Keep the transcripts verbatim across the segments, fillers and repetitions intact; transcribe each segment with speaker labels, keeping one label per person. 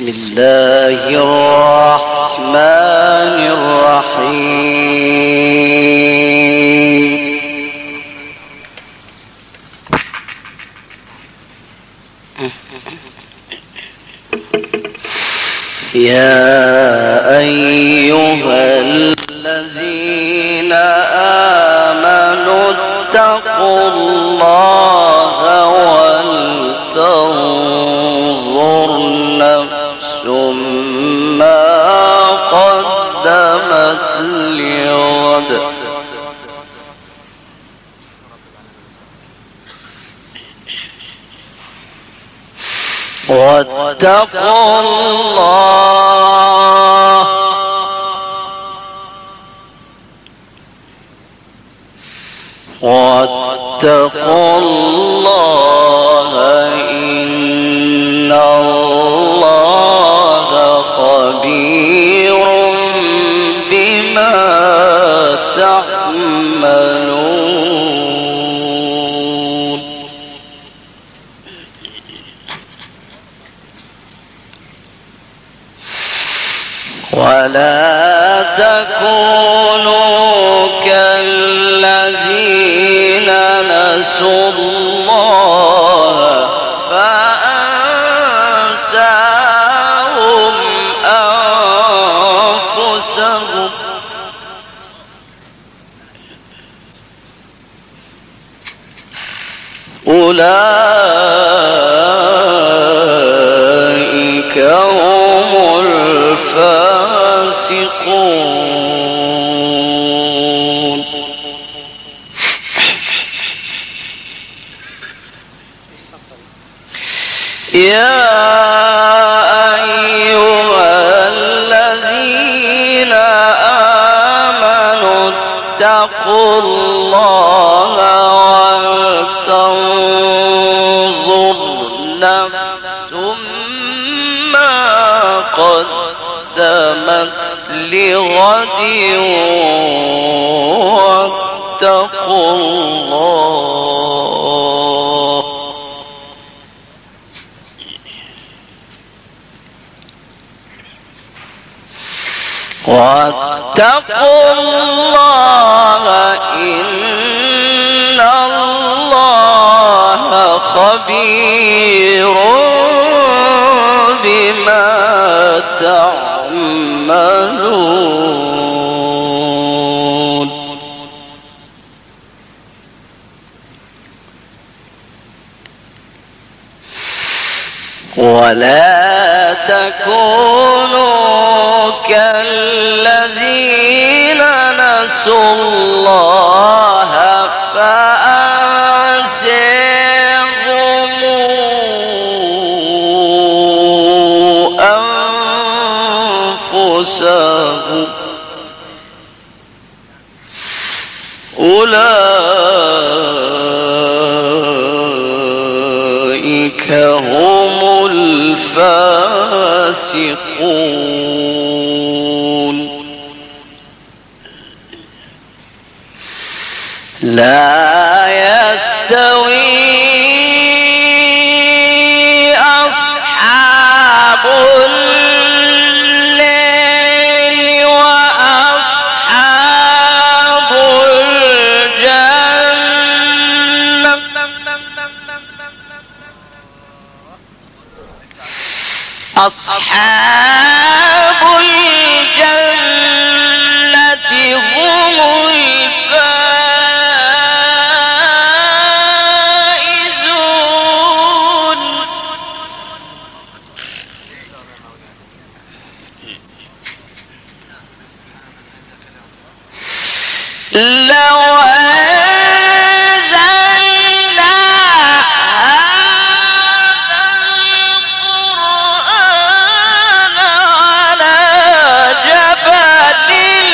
Speaker 1: بسم الله الرحمن الرحيم. يا أيها الذين آمنوا اتقوا الله ولتنظر نفس ما قدمت لغد واتقوا الله واتقوا الله إن الله خبير بما تعملون. ولا تكونوا كالذين نسوا الله فأنساهم أنفسهم أولئك هم الفاسقون. يا أيها الذين آمنوا اتقوا الله ولتنظر نفس ما قدمت لغد واتقوا الله واتقوا الله إن الله خبير بما تعملون. ولا تكونوا كالذين نسوا الله فأنساهم أنفسهم أولئك هم الفاسقون. لا يستوي أصحاب الليل وأصحاب الجنة أصحاب الجنة هم الفائزون. لو أنزلنا هذا القرآن على جبل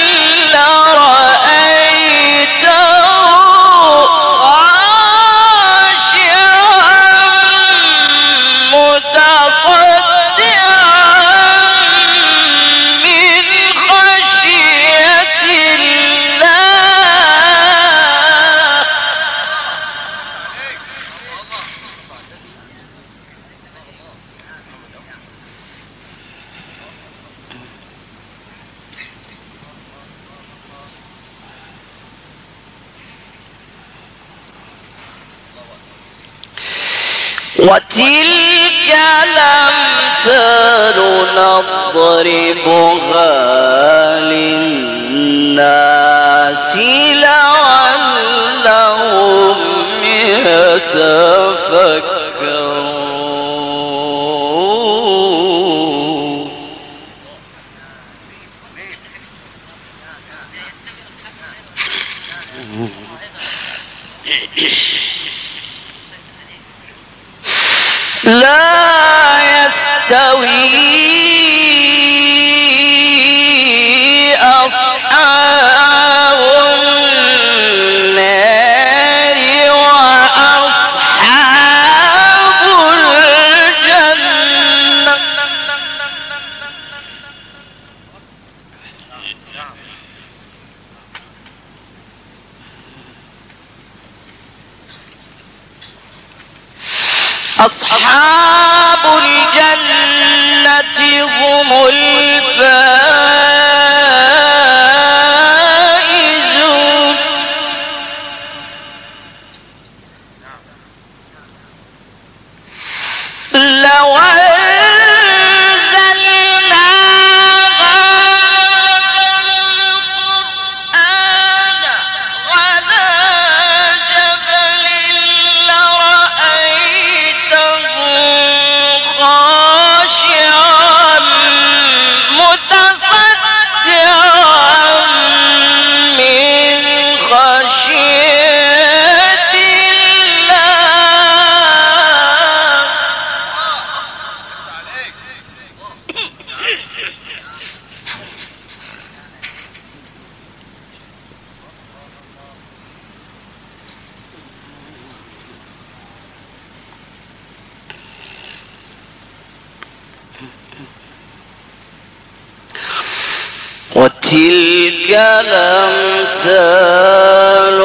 Speaker 1: لرأيته خاشعا متصدعا من خشية الله وتلك الأمثال نضربها للناس لعلهم يتفكرون. لا يستوي أصحاب النار وأصحاب الجنة. أصحاب الجنة هم الفائزون. لو أنزلنا هذا القرآن على جبل لرأيته خاشعا متصدعا من خشية الله. وتلك الأمثال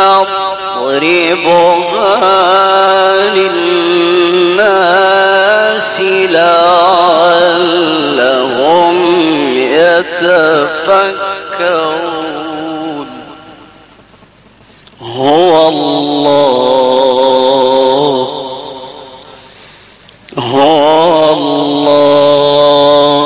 Speaker 1: نضربها للناس لعلهم يتفكرون. هو الله هو الله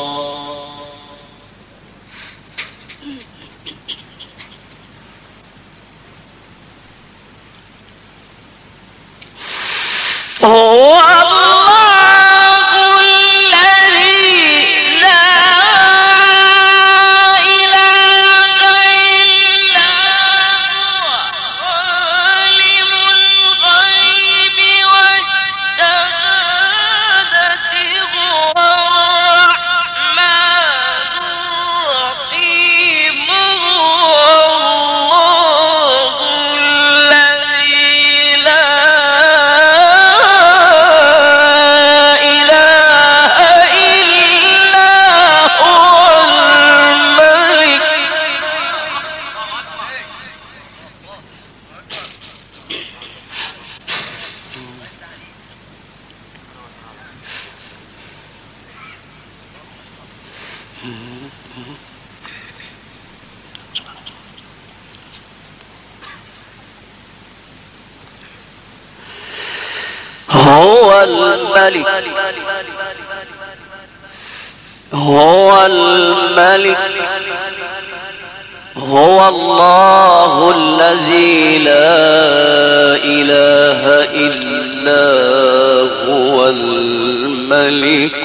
Speaker 1: هو الله الذي لا إله إلا هو عالم الغيب والشهادة هو الرحمن الرحيم. هو الله الذي لا هو الملك هو الملك هو الله الذي لا إله إلا هو الملك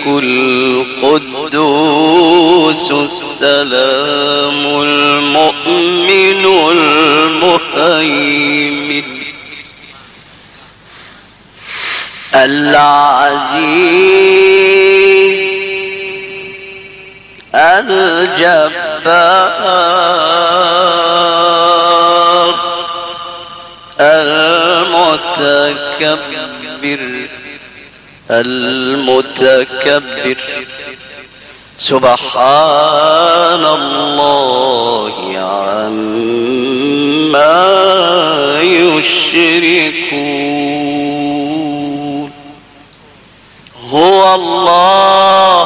Speaker 1: القدوس السلام المؤمن المهيمن العزيز الجبار المتكبر المتكبر. سبحان الله عما يشركون. هو الله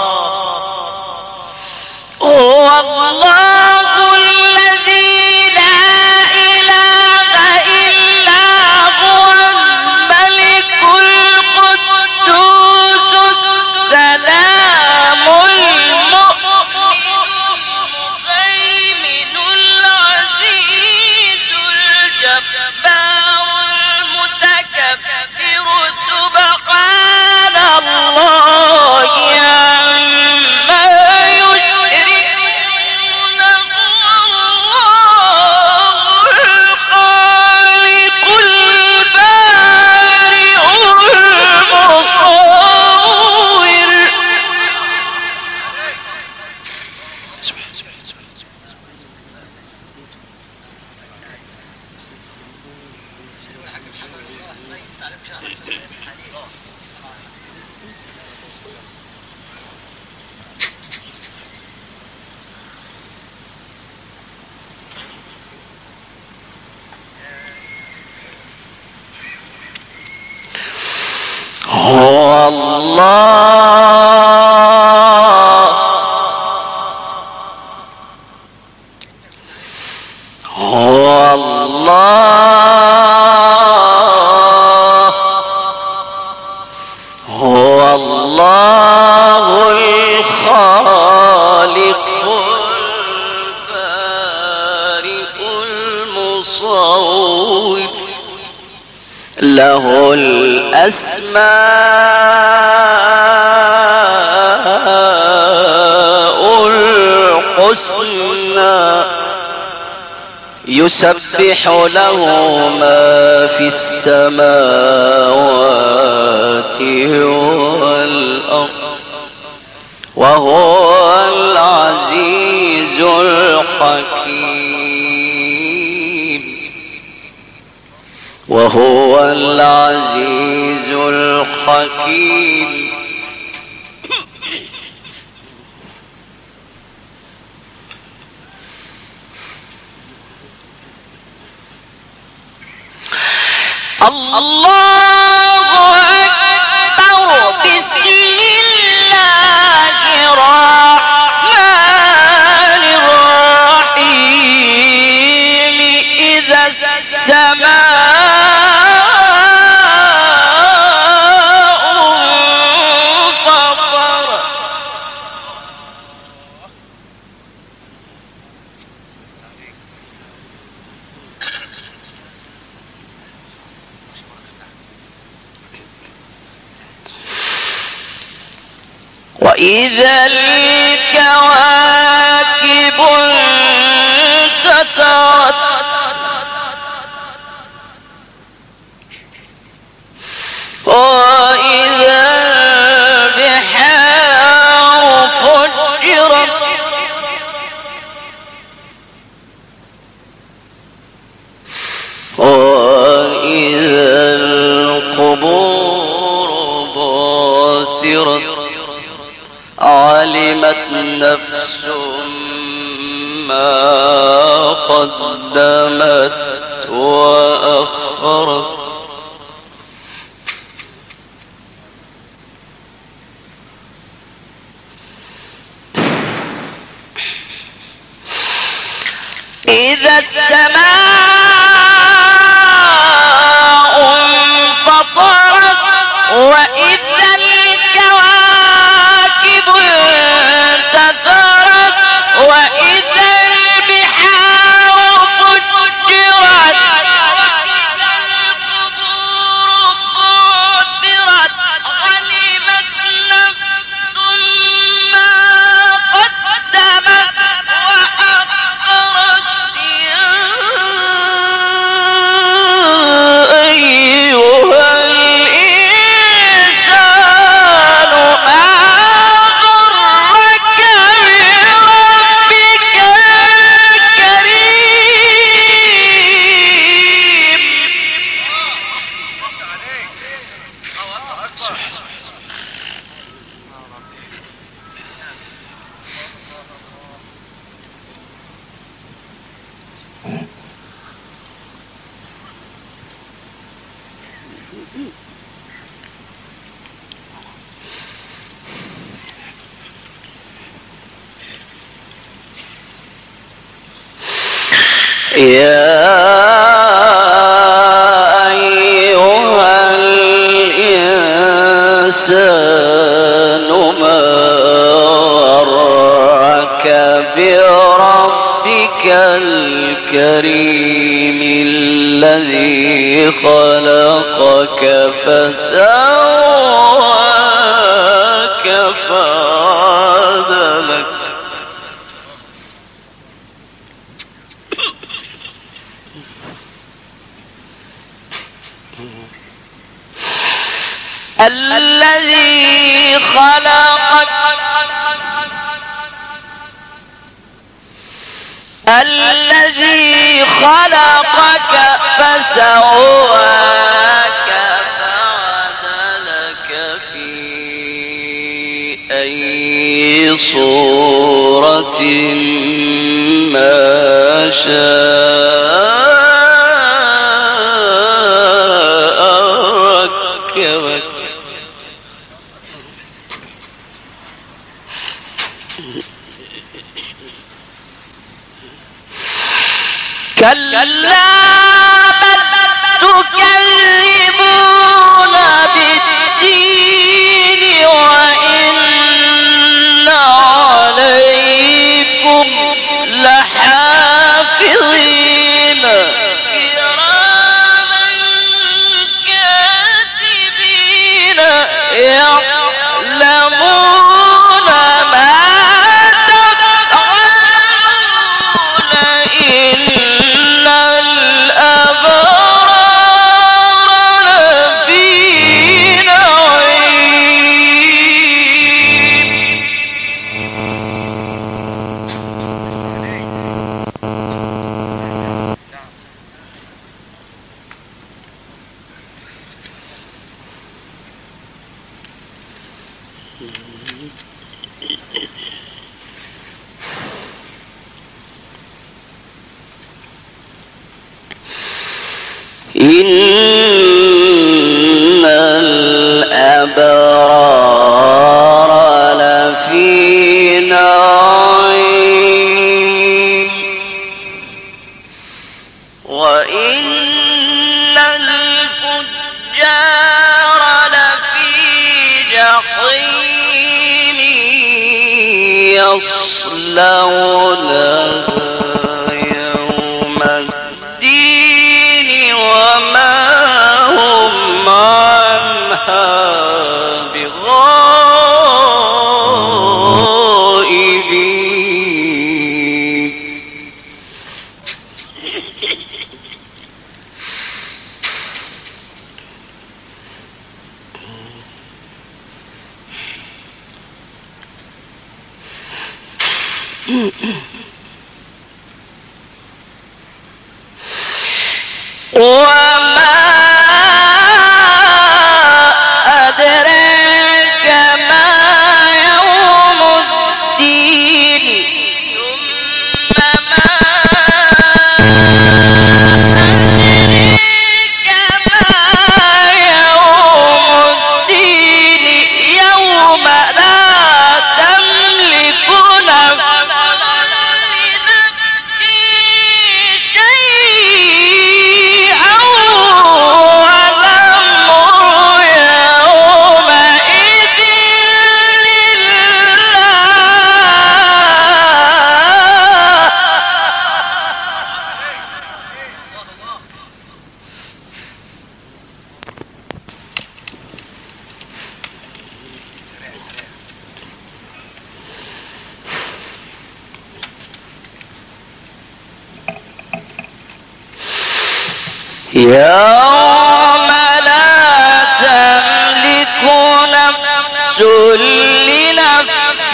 Speaker 1: هو الله الذي لا إله إلا هو الملك القدوس له الأسماء الحسنى يسبح له ما في السماوات والأرض وهو العزيز الحكيم وهو العزيز الحكيم. الله أكبر. بسم الله الرحمن الرحيم. إذا السماء انفطرت وإذا الكواكب انتثرت وإذا البحار فجرت وإذا القبور بعثرت علمت نفس ما قدمت وأخرت إذا السماء انفطرت وإذا الكواكب انتثرت وإذا البحار فجرت وإذا القبور بعثرت علمت نفس ما قدمت وأخرت. يا أيها الإنسان ما غرك بربك الكريم. يا أيها الإنسان ما غرك بربك الكريم الذي خلقك فسواك فعدلك الذي خلقك الذي خلقك فسواك فعدلك في أي صورة ما شاء ركبك. كلا بل تكذبون بالدين وإن عليكم لحافظين كراما إن الأبرار لفي نعيم وإن الفجار لفي جحيم يصلونها يوم الدين وما هم عنها بغائبين. وما أدراك ما يوم الدين ثم ما أدراك ما يوم الدين يوم لا تملك نفس يوم لا تملك نفس لنفس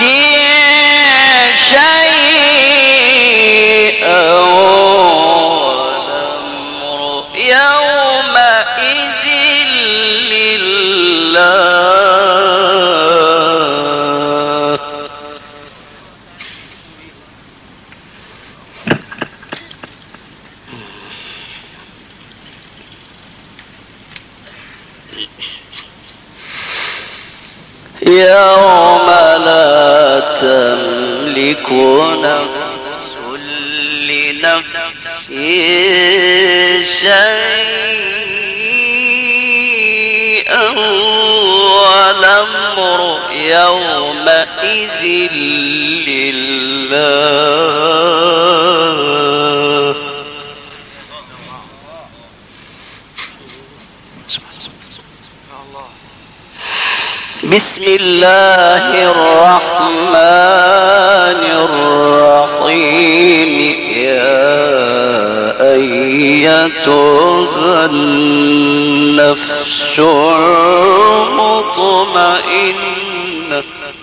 Speaker 1: شيئا والأمر يومئذ لله. يوم لا تملك نفس لنفس شيئا والأمر يومئذ لله. بسم الله الرحمن الرحيم. يا أيتها النفس المطمئنة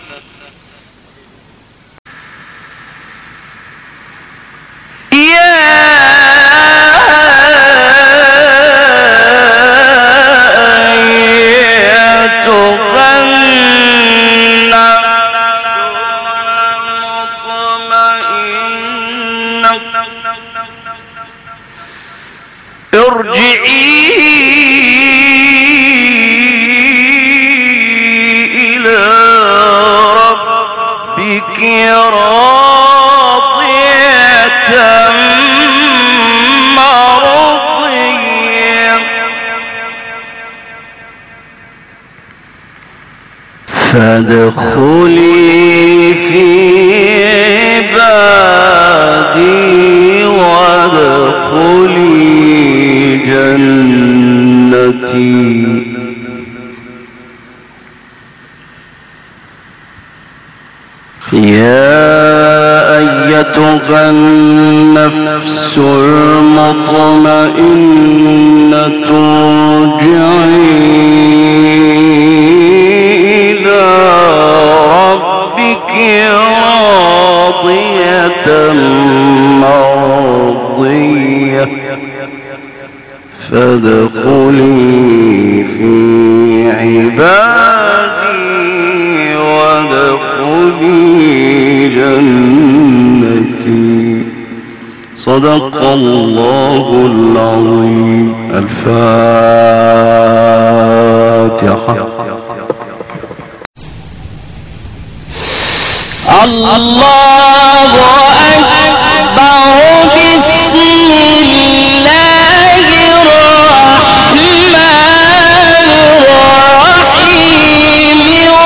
Speaker 1: ارجعي إلى ربك راضية مرضية فادخلي في عبادي وادخلي جنتي. يا أيتها النفس المطمئنة ارجعي إلى ربك راضية مرضية فادخلي في عبادي وادخلي جنتي. صدق الله العظيم. الفاتحة.
Speaker 2: الله أكبر. بسم الله الرحمن الرحيم.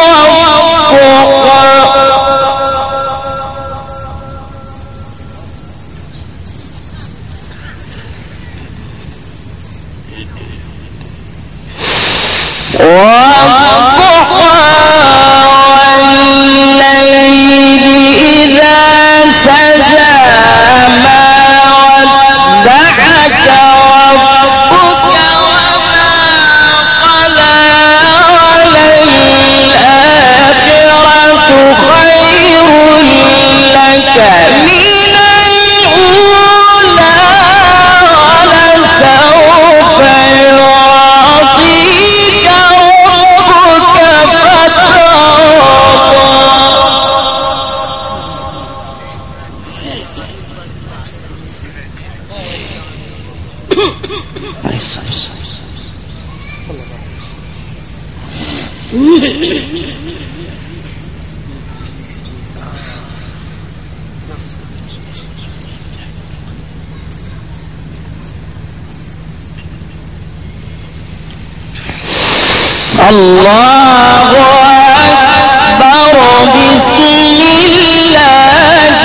Speaker 2: الله أكبر. بسم الله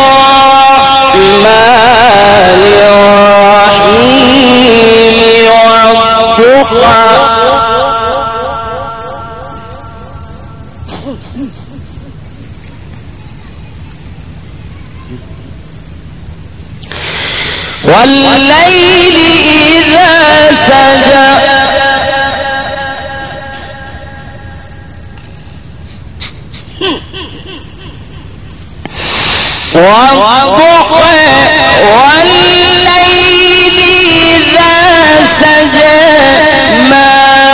Speaker 2: الرحمن الرحيم. والضحى. والليل إذا سجى. والضحى والليل إذا سجى. ما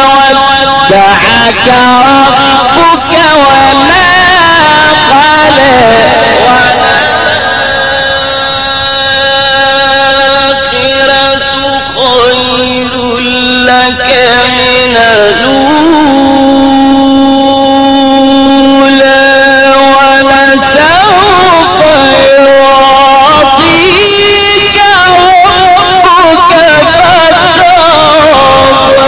Speaker 2: ودعك ربك وما قلى. والآخرة خير لك من الأولى. ولسوف يعطيك ربك فترضى.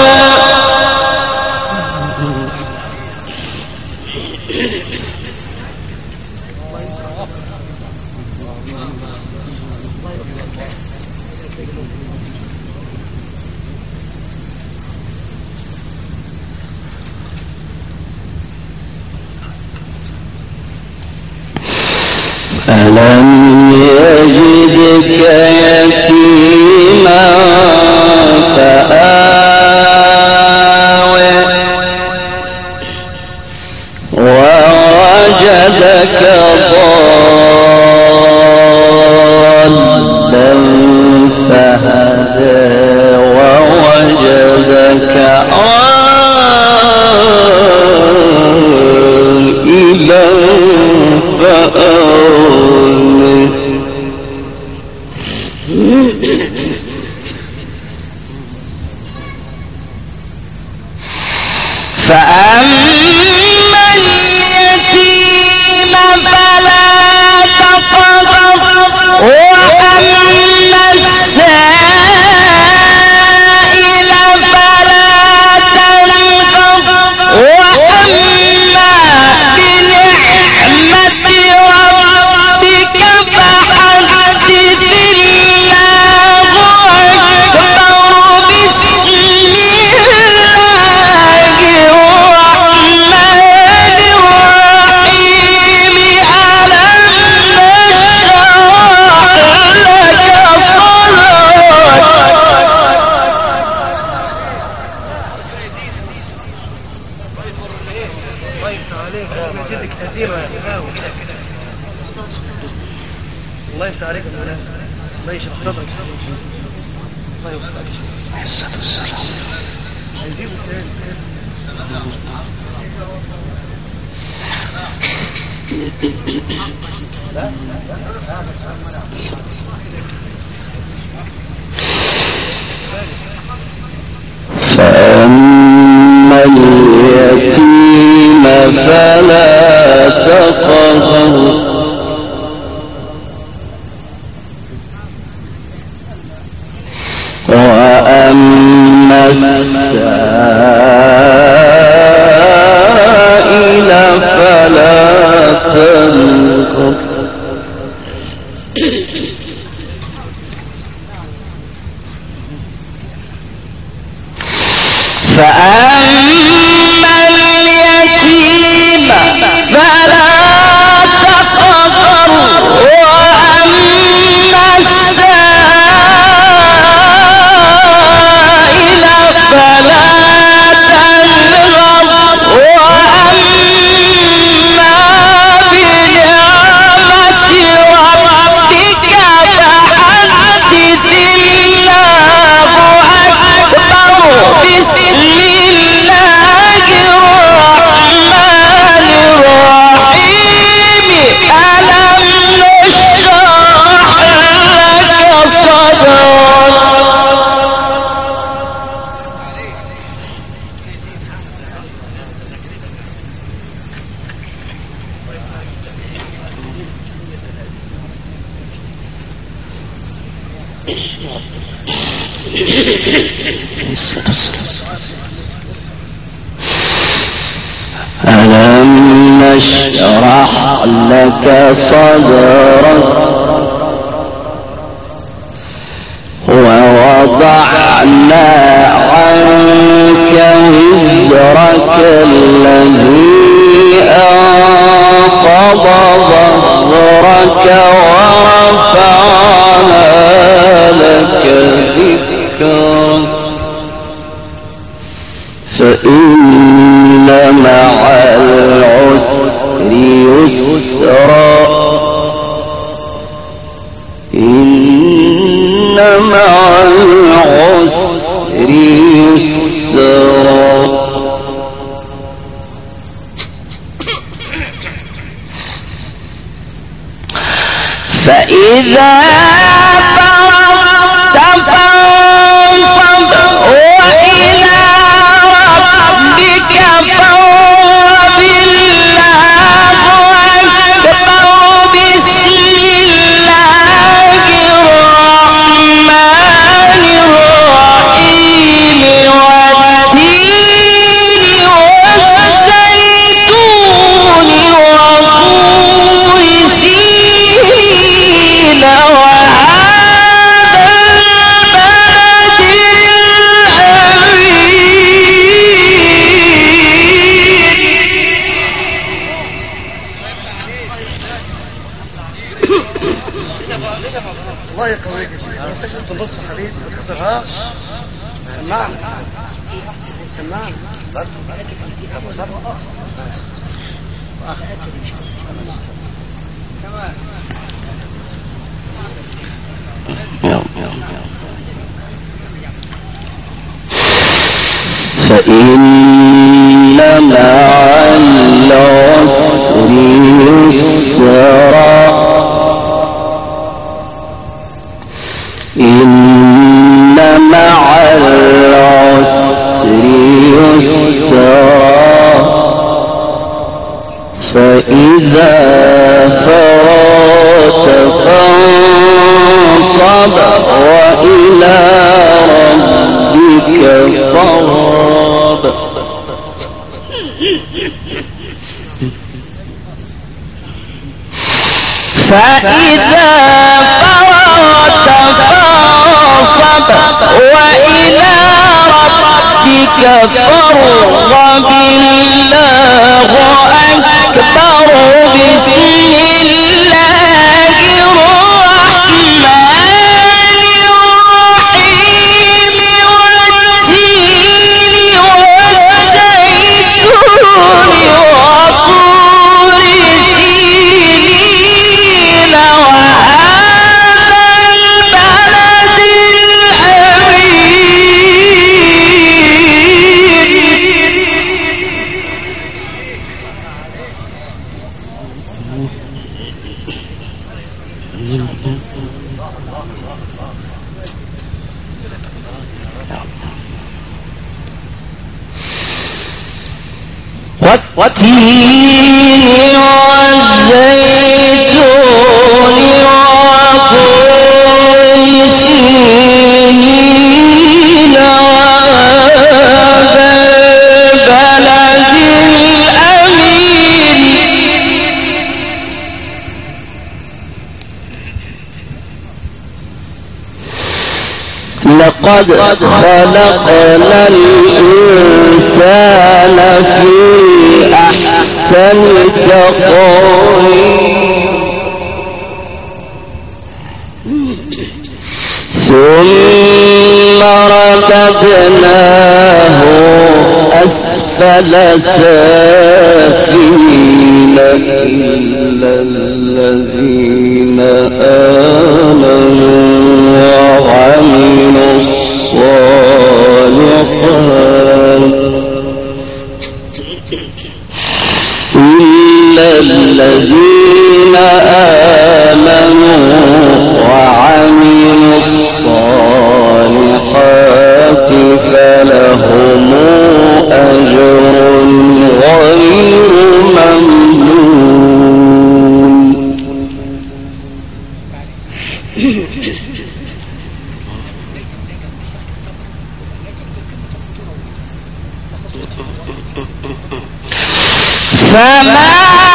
Speaker 2: ألم يجدك يتيما فآوى. ووجدك ضالا فهدى. ووجدك عائلا فأغنى. فأما اليتيم فلا تقهر. وأما السائل فلا تنهر. وأما بنعمة ربك فحدث. الله أكبر. بسم الله الرحمن الرحيم. ألم نشرح لك صدرك.
Speaker 3: الله يفتح عليك. الله يشرح صدرك. الله يوفقك. حصة السلام. هنجيبه تاني. لا لا لا.
Speaker 1: فأما اليتيم فلا تقهر وأما السائل فلا تنقر
Speaker 2: فأما اليتيم فلا تقهر وأما السائل فلا تنهر وأما بنعمة ربك فحدث الله أكبر بسم الله الرحمن الرحيم ألم نشرح لك صدرك
Speaker 1: ألم نشرح لك صدرك ووضعنا عنك وزرك الذي أنقض ظهرك ورفعنا لك ذكرك فإن مع العسر يسرا إن مع العسر يسرا
Speaker 2: فإذا فرغت فانصب وإلى ربك فارغب الله أكبر بسم الله الرحمن الرحيم والتين والزيتون وطور سينين وهذا البلد
Speaker 3: الله يقويك يا شيخ. انا تكتب في نص حديث ما تخسرهاش. سمعني سمعني بس ابو سبعه
Speaker 1: فإن مع العسر يسرا إن مع العسر يسرا فإذا فرغت فانصب وإلى ربك فارغب
Speaker 2: فإذا فرغت فانصب وإلى ربك فارغب الله أكبر بسم الله الرحمن الرحيم والتين والزيتون وطور سينين وهذا البلد الأمين والتين والزيتون وطور سينين وهذا البلد الأمين
Speaker 1: لقد خلقنا الإنسان في أحسن تقويم ثم رددناه أسفل سافلين إلا الذين آمنوا وعملوا الصالحات إلا الذين آمنوا وعملوا الصالحات فلهم أجر غير ممنون.
Speaker 2: فما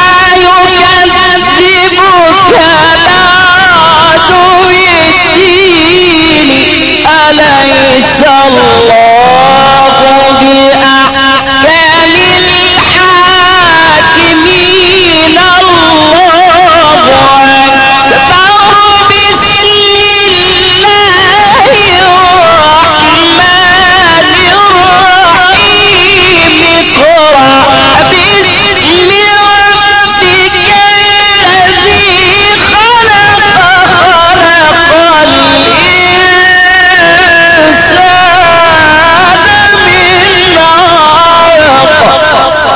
Speaker 2: يكذبك بعد بالدين أليس الله بأحكم الحاكمين الله أكبر بسم الله الرحمن الرحيم اقرأ باسم ربك الذي خلق خلق الإنسان من علق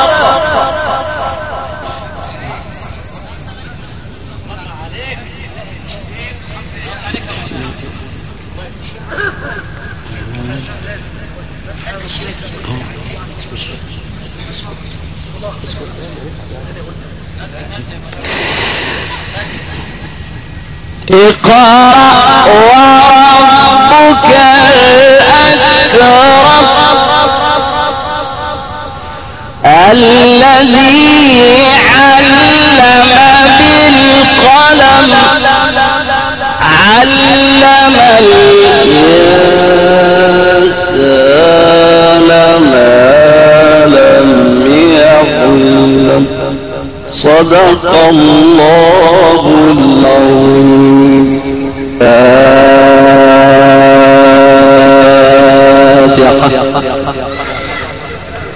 Speaker 2: اقرأ وربك الأكرم الذي علم بالقلم علم الإنسان ما لم يعلم. صدق الله العظيم.